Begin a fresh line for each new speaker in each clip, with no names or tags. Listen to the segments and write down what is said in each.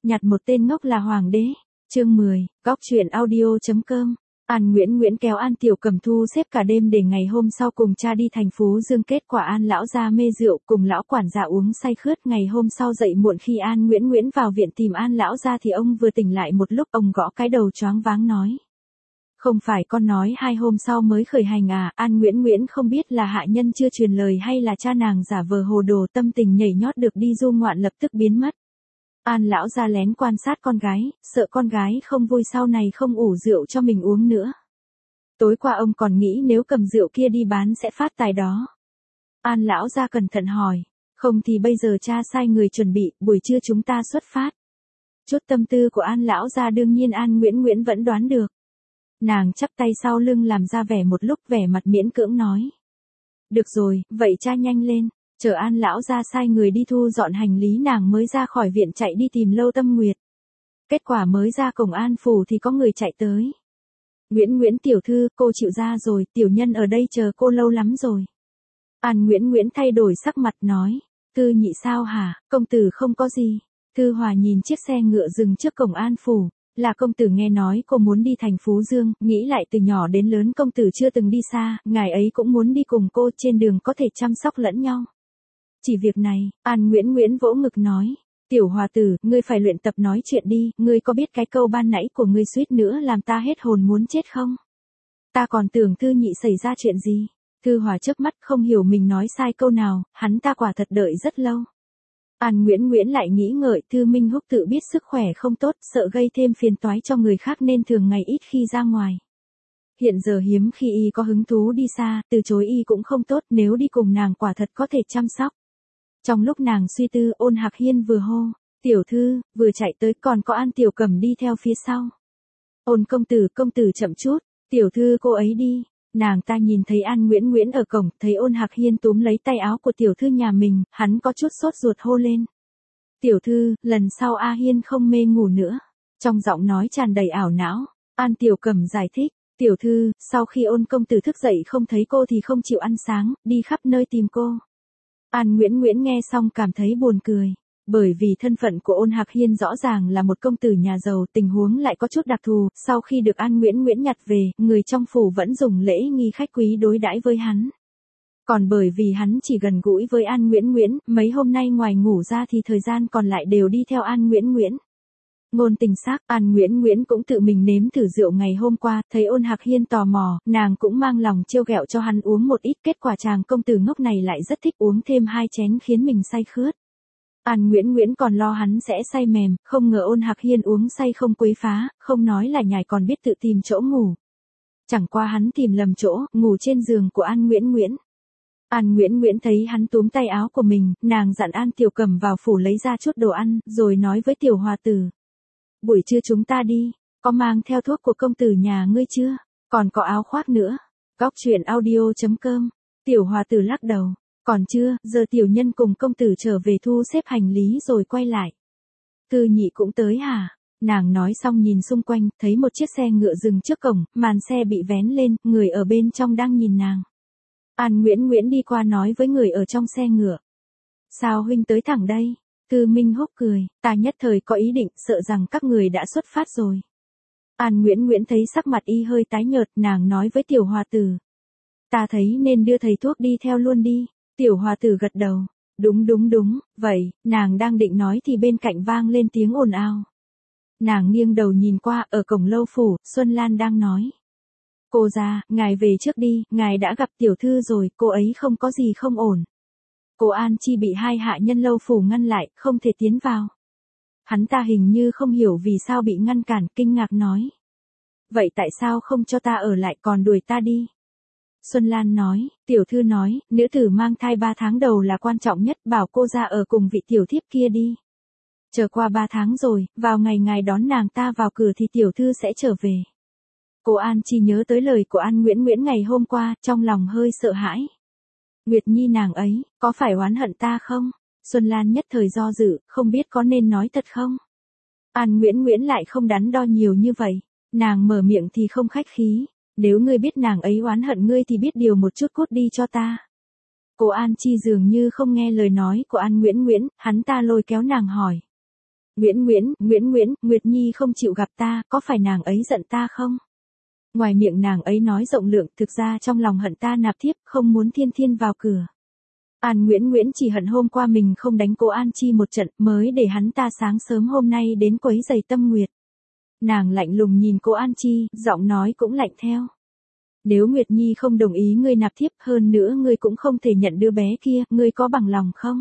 nhặt một tên ngốc là hoàng đế. Chương 10, góc truyện audio.com. An Nguyễn kéo An Tiểu Cầm thu xếp cả đêm để ngày hôm sau cùng cha đi thành phố Dương, kết quả An lão gia mê rượu, cùng lão quản gia uống say khướt. Ngày hôm sau dậy muộn, khi An Nguyễn vào viện tìm An lão gia thì ông vừa tỉnh lại một lúc, ông gõ cái đầu choáng váng nói: "Không phải con nói 2 hôm sau mới khởi hành à?" An Nguyễn không biết là hạ nhân chưa truyền lời hay là cha nàng giả vờ hồ đồ, tâm tình nhảy nhót được đi du ngoạn lập tức biến mất. An lão gia lén quan sát con gái, sợ con gái không vui sau này không ủ rượu cho mình uống nữa. Tối qua ông còn nghĩ nếu cầm rượu kia đi bán sẽ phát tài đó. An lão gia cẩn thận hỏi: "Không thì bây giờ cha sai người chuẩn bị, buổi trưa chúng ta xuất phát." Chút tâm tư của An lão gia đương nhiên An Nguyễn vẫn đoán được. Nàng chắp tay sau lưng làm ra vẻ một lúc, vẻ mặt miễn cưỡng nói: "Được rồi, vậy cha nhanh lên." Chờ An lão gia sai người đi thu dọn hành lý, nàng mới ra khỏi viện chạy đi tìm Lâu Tâm Nguyệt. Kết quả mới ra cổng An phủ thì có người chạy tới. "Nguyễn tiểu thư, cô chịu ra rồi, tiểu nhân ở đây chờ cô lâu lắm rồi." An Nguyễn thay đổi sắc mặt nói: "Thư nhị sao hả, công tử không có gì." Thư Hòa nhìn chiếc xe ngựa dừng trước cổng An phủ: "Là công tử nghe nói cô muốn đi thành Phú Dương, nghĩ lại từ nhỏ đến lớn công tử chưa từng đi xa, ngài ấy cũng muốn đi cùng cô, trên đường có thể chăm sóc lẫn nhau." Chỉ việc này, An Nguyễn vỗ ngực nói: "Tiểu Hòa tử, ngươi phải luyện tập nói chuyện đi, ngươi có biết cái câu ban nãy của ngươi suýt nữa làm ta hết hồn muốn chết không? Ta còn tưởng Thư nhị xảy ra chuyện gì." Thư Hòa chớp mắt không hiểu mình nói sai câu nào, hắn ta quả thật đợi rất lâu. An Nguyễn lại nghĩ ngợi, Thư Minh Húc tự biết sức khỏe không tốt, sợ gây thêm phiền toái cho người khác nên thường ngày ít khi ra ngoài. Hiện giờ hiếm khi y có hứng thú đi xa, từ chối y cũng không tốt, nếu đi cùng nàng quả thật có thể chăm sóc. Trong lúc nàng suy tư, Ôn Hạc Hiên vừa hô: "Tiểu thư", vừa chạy tới, còn có An Tiểu Cầm đi theo phía sau. "Ôn công tử chậm chút, tiểu thư cô ấy đi." Nàng ta nhìn thấy An Nguyễn ở cổng, thấy Ôn Hạc Hiên túm lấy tay áo của tiểu thư nhà mình, hắn có chút sốt ruột hô lên: "Tiểu thư, lần sau A Hiên không mê ngủ nữa." Trong giọng nói tràn đầy ảo não. An Tiểu Cầm giải thích: "Tiểu thư, sau khi Ôn công tử thức dậy không thấy cô thì không chịu ăn sáng, đi khắp nơi tìm cô." An Nguyễn nghe xong cảm thấy buồn cười. Bởi vì thân phận của Ôn Hạc Hiên rõ ràng là một công tử nhà giàu, tình huống lại có chút đặc thù, sau khi được An Nguyễn nhặt về, người trong phủ vẫn dùng lễ nghi khách quý đối đãi với hắn. Còn bởi vì hắn chỉ gần gũi với An Nguyễn, mấy hôm nay ngoài ngủ ra thì thời gian còn lại đều đi theo An Nguyễn. Ngôn tình xác, An Nguyễn cũng tự mình nếm thử rượu ngày hôm qua, thấy Ôn Hạc Hiên tò mò, nàng cũng mang lòng trêu ghẹo cho hắn uống một ít, kết quả chàng công tử ngốc này lại rất thích uống thêm 2 chén khiến mình say khướt. An Nguyễn còn lo hắn sẽ say mềm, không ngờ Ôn Hạc Hiên uống say không quấy phá, không nói là nhài còn biết tự tìm chỗ ngủ. Chẳng qua hắn tìm lầm chỗ, ngủ trên giường của An Nguyễn. An Nguyễn thấy hắn túm tay áo của mình, nàng dặn An Tiểu Cầm vào phủ lấy ra chút đồ ăn, rồi nói với Tiểu Hòa tử: "Buổi trưa chúng ta đi, có mang theo thuốc của công tử nhà ngươi chưa? Còn có áo khoác nữa." Góc truyện audio.com. Tiểu Hòa tử lắc đầu: "Còn chưa, giờ tiểu nhân cùng công tử trở về thu xếp hành lý rồi quay lại." "Thư nhị cũng tới hả?" Nàng nói xong nhìn xung quanh, thấy một chiếc xe ngựa dừng trước cổng, màn xe bị vén lên, người ở bên trong đang nhìn nàng. An Nguyễn đi qua nói với người ở trong xe ngựa: "Sao huynh tới thẳng đây?" Thư Minh Húc cười: "Ta nhất thời có ý định, sợ rằng các người đã xuất phát rồi." An Nguyễn thấy sắc mặt y hơi tái nhợt, nàng nói với Tiểu Hòa tử: "Ta thấy nên đưa thầy thuốc đi theo luôn đi." Tiểu Hòa tử gật đầu: Đúng, vậy." Nàng đang định nói thì bên cạnh vang lên tiếng ồn ào. Nàng nghiêng đầu nhìn qua, ở cổng lâu phủ, Xuân Lan đang nói: "Cô gia, ngài về trước đi, ngài đã gặp tiểu thư rồi, cô ấy không có gì không ổn." Cô An Chi bị 2 hạ nhân lâu phủ ngăn lại, không thể tiến vào. Hắn ta hình như không hiểu vì sao bị ngăn cản, kinh ngạc nói: "Vậy tại sao không cho ta ở lại còn đuổi ta đi?" Xuân Lan nói: "Tiểu thư nói, nữ tử mang thai 3 tháng đầu là quan trọng nhất, bảo cô ra ở cùng vị tiểu thiếp kia đi. Chờ qua 3 tháng rồi, vào ngày ngài đón nàng ta vào cửa thì tiểu thư sẽ trở về." Cô An Chi nhớ tới lời của An Nguyễn ngày hôm qua, trong lòng hơi sợ hãi. Nguyệt Nhi nàng ấy, có phải oán hận ta không? Xuân Lan nhất thời do dự, không biết có nên nói thật không? An Nguyễn lại không đắn đo nhiều như vậy. Nàng mở miệng thì không khách khí: "Nếu ngươi biết nàng ấy oán hận ngươi thì biết điều một chút, cút đi cho ta." Cô An Chi dường như không nghe lời nói của An Nguyễn, hắn ta lôi kéo nàng hỏi: Nguyễn, Nguyệt Nhi không chịu gặp ta, có phải nàng ấy giận ta không? Ngoài miệng nàng ấy nói rộng lượng, thực ra trong lòng hận ta nạp thiếp, không muốn Thiên Thiên vào cửa. An Nguyễn chỉ hận hôm qua mình không đánh cô An Chi một trận, mới để hắn ta sáng sớm hôm nay đến quấy giày Tâm Nguyệt. Nàng lạnh lùng nhìn cô An Chi, giọng nói cũng lạnh theo. Nếu Nguyệt Nhi không đồng ý ngươi nạp thiếp, hơn nữa ngươi cũng không thể nhận đứa bé kia, ngươi có bằng lòng không?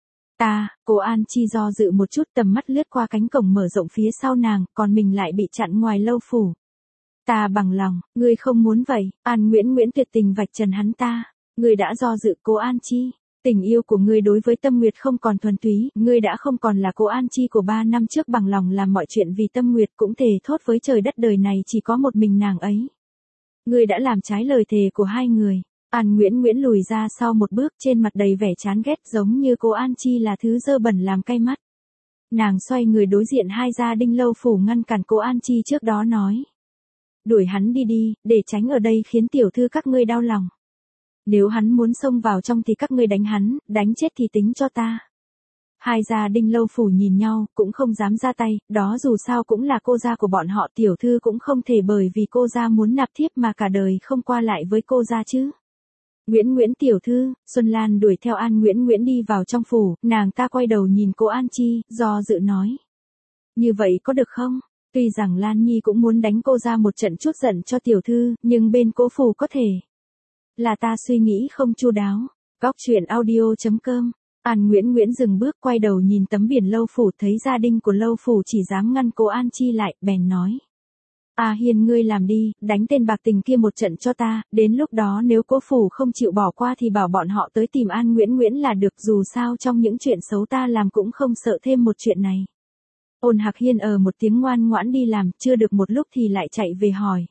Cô An Chi do dự một chút, tầm mắt lướt qua cánh cổng mở rộng phía sau nàng, còn mình lại bị chặn ngoài lâu phủ. Ta bằng lòng, ngươi không muốn vậy. An Nguyễn tuyệt tình vạch trần hắn ta. Ngươi đã do dự cô An Chi. Tình yêu của ngươi đối với Tâm Nguyệt không còn thuần túy, ngươi đã không còn là cô An Chi của 3 năm trước, bằng lòng làm mọi chuyện vì Tâm Nguyệt, cũng thề thốt với trời đất đời này chỉ có một mình nàng ấy. Ngươi đã làm trái lời thề của hai người. An Nguyễn lùi ra sau một bước, trên mặt đầy vẻ chán ghét, giống như cô An Chi là thứ dơ bẩn làm cay mắt. Nàng xoay người đối diện hai gia đình lâu phủ ngăn cản cô An Chi trước đó nói. Đuổi hắn đi, để tránh ở đây khiến tiểu thư các ngươi đau lòng. Nếu hắn muốn xông vào trong thì các ngươi đánh hắn, đánh chết thì tính cho ta. Hai gia đình lâu phủ nhìn nhau, cũng không dám ra tay, đó dù sao cũng là cô gia của bọn họ, tiểu thư cũng không thể bởi vì cô gia muốn nạp thiếp mà cả đời không qua lại với cô gia chứ. Nguyễn tiểu thư. Xuân Lan đuổi theo An Nguyễn đi vào trong phủ, nàng ta quay đầu nhìn cô An Chi, do dự nói. Như vậy có được không? Tuy rằng Lan Nhi cũng muốn đánh cô ra một trận chút giận cho tiểu thư, nhưng bên cố phủ có thể. Là ta suy nghĩ không chu đáo. Góc truyện audio.com. An Nguyễn dừng bước, quay đầu nhìn tấm biển lâu phủ, thấy gia đình của lâu phủ chỉ dám ngăn cô An Chi lại, bèn nói. Hiền ngươi làm đi, đánh tên bạc tình kia một trận cho ta, đến lúc đó nếu cố phủ không chịu bỏ qua thì bảo bọn họ tới tìm An Nguyễn là được, dù sao trong những chuyện xấu ta làm cũng không sợ thêm một chuyện này. Ôn Hạc Hiên một tiếng ngoan ngoãn đi làm, chưa được một lúc thì lại chạy về hỏi.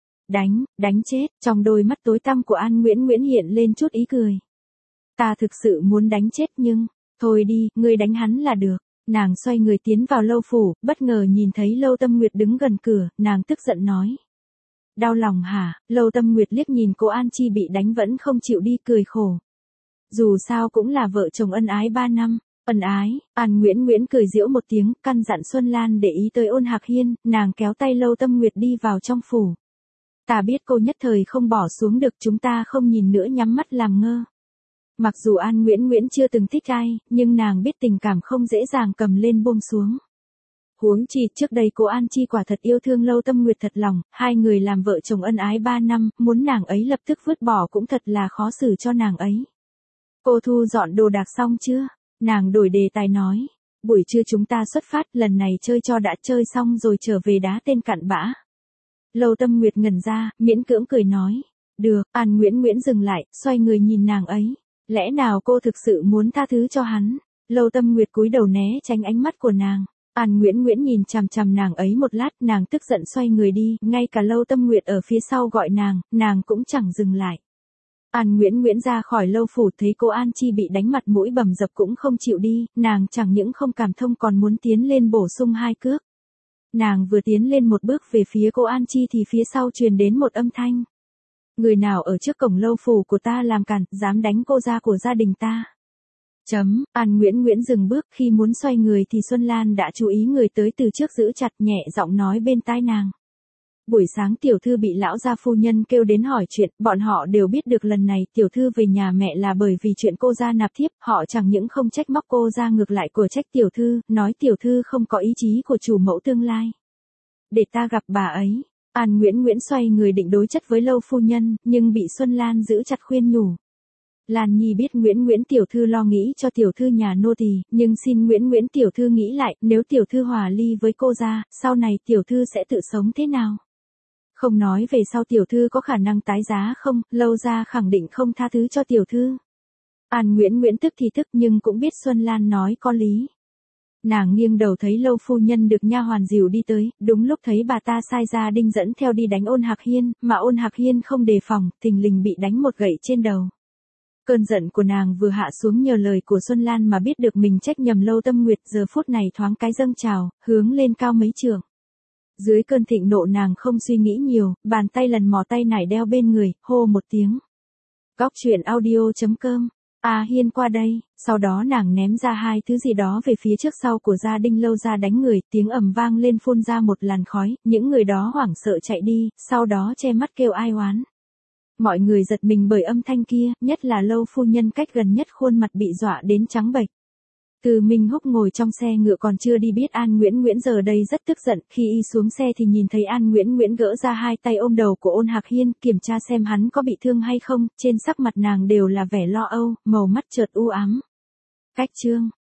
Đánh chết, trong đôi mắt tối tăm của An Nguyễn hiện lên chút ý cười. Ta thực sự muốn đánh chết nhưng, thôi đi, ngươi đánh hắn là được. Nàng xoay người tiến vào lâu phủ, bất ngờ nhìn thấy Lâu Tâm Nguyệt đứng gần cửa, nàng tức giận nói. Đau lòng hả? Lâu Tâm Nguyệt liếc nhìn cô An Chi bị đánh vẫn không chịu đi, cười khổ. Dù sao cũng là vợ chồng ân ái 3 năm. Ân ái. An Nguyễn cười giễu một tiếng, căn dặn Xuân Lan để ý tới Ôn Hạc Hiên, nàng kéo tay Lâu Tâm Nguyệt đi vào trong phủ. Ta biết cô nhất thời không bỏ xuống được, chúng ta không nhìn nữa, nhắm mắt làm ngơ. Mặc dù An Nguyễn chưa từng thích ai, nhưng nàng biết tình cảm không dễ dàng cầm lên buông xuống. Huống chi trước đây cô An Chi quả thật yêu thương Lâu Tâm Nguyệt thật lòng, hai người làm vợ chồng ân ái 3 năm, muốn nàng ấy lập tức vứt bỏ cũng thật là khó xử cho nàng ấy. Cô thu dọn đồ đạc xong chưa? Nàng đổi đề tài nói. Buổi trưa chúng ta xuất phát, lần này chơi cho đã chơi xong rồi trở về đá tên cặn bã. Lâu Tâm Nguyệt ngẩn ra, miễn cưỡng cười nói. Được. An Nguyễn dừng lại, xoay người nhìn nàng ấy. Lẽ nào cô thực sự muốn tha thứ cho hắn? Lâu Tâm Nguyệt cúi đầu né tránh ánh mắt của nàng. An Nguyễn nhìn chằm chằm nàng ấy một lát, nàng tức giận xoay người đi, ngay cả Lâu Tâm Nguyệt ở phía sau gọi nàng cũng chẳng dừng lại. An Nguyễn ra khỏi lâu phủ, thấy cô An Chi bị đánh mặt mũi bầm dập cũng không chịu đi, nàng chẳng những không cảm thông còn muốn tiến lên bổ sung 2 cước. Nàng vừa tiến lên một bước về phía cô An Chi thì phía sau truyền đến một âm thanh. Người nào ở trước cổng lâu phủ của ta làm cản, dám đánh cô gia của gia đình ta. An Nguyễn dừng bước, khi muốn xoay người thì Xuân Lan đã chú ý người tới từ trước, giữ chặt, nhẹ giọng nói bên tai nàng. Buổi sáng tiểu thư bị lão gia phu nhân kêu đến hỏi chuyện, bọn họ đều biết được lần này tiểu thư về nhà mẹ là bởi vì chuyện cô gia nạp thiếp, họ chẳng những không trách móc cô gia, ngược lại của trách tiểu thư, nói tiểu thư không có ý chí của chủ mẫu tương lai. Để ta gặp bà ấy. An Nguyễn xoay người định đối chất với Lâu phu nhân, nhưng bị Xuân Lan giữ chặt khuyên nhủ. Lan Nhi biết Nguyễn tiểu thư lo nghĩ cho tiểu thư nhà nô tỳ, nhưng xin Nguyễn tiểu thư nghĩ lại, nếu tiểu thư hòa ly với cô gia, sau này tiểu thư sẽ tự sống thế nào? Không nói về sau tiểu thư có khả năng tái giá không, Lâu gia khẳng định không tha thứ cho tiểu thư. An Nguyễn tức thì tức nhưng cũng biết Xuân Lan nói có lý. Nàng nghiêng đầu thấy Lâu phu nhân được nha hoàn dìu đi tới, đúng lúc thấy bà ta sai gia đình dẫn theo đi đánh Ôn Hạc Hiên, mà Ôn Hạc Hiên không đề phòng, thình lình bị đánh một gậy trên đầu. Cơn giận của nàng vừa hạ xuống nhờ lời của Xuân Lan mà biết được mình trách nhầm Lâu Tâm Nguyệt, giờ phút này thoáng cái dâng trào, hướng lên cao mấy trượng. Dưới cơn thịnh nộ nàng không suy nghĩ nhiều, bàn tay lần mò tay nải đeo bên người, hô một tiếng. Góc truyện audio.com A Hiên qua đây, sau đó nàng ném ra hai thứ gì đó về phía trước sau của gia đình Lâu ra đánh người, tiếng ầm vang lên phun ra một làn khói, những người đó hoảng sợ chạy đi, sau đó che mắt kêu ai oán. Mọi người giật mình bởi âm thanh kia, nhất là Lâu phu nhân cách gần nhất khuôn mặt bị dọa đến trắng bệch. Từ Minh Húc ngồi trong xe ngựa còn chưa đi biết An Nguyễn Nguyễn giờ đây rất tức giận, khi y xuống xe thì nhìn thấy An Nguyễn Nguyễn gỡ ra hai tay ôm đầu của Ôn Hạc Hiên, kiểm tra xem hắn có bị thương hay không, trên sắc mặt nàng đều là vẻ lo âu, màu mắt chợt u ám. Cách chương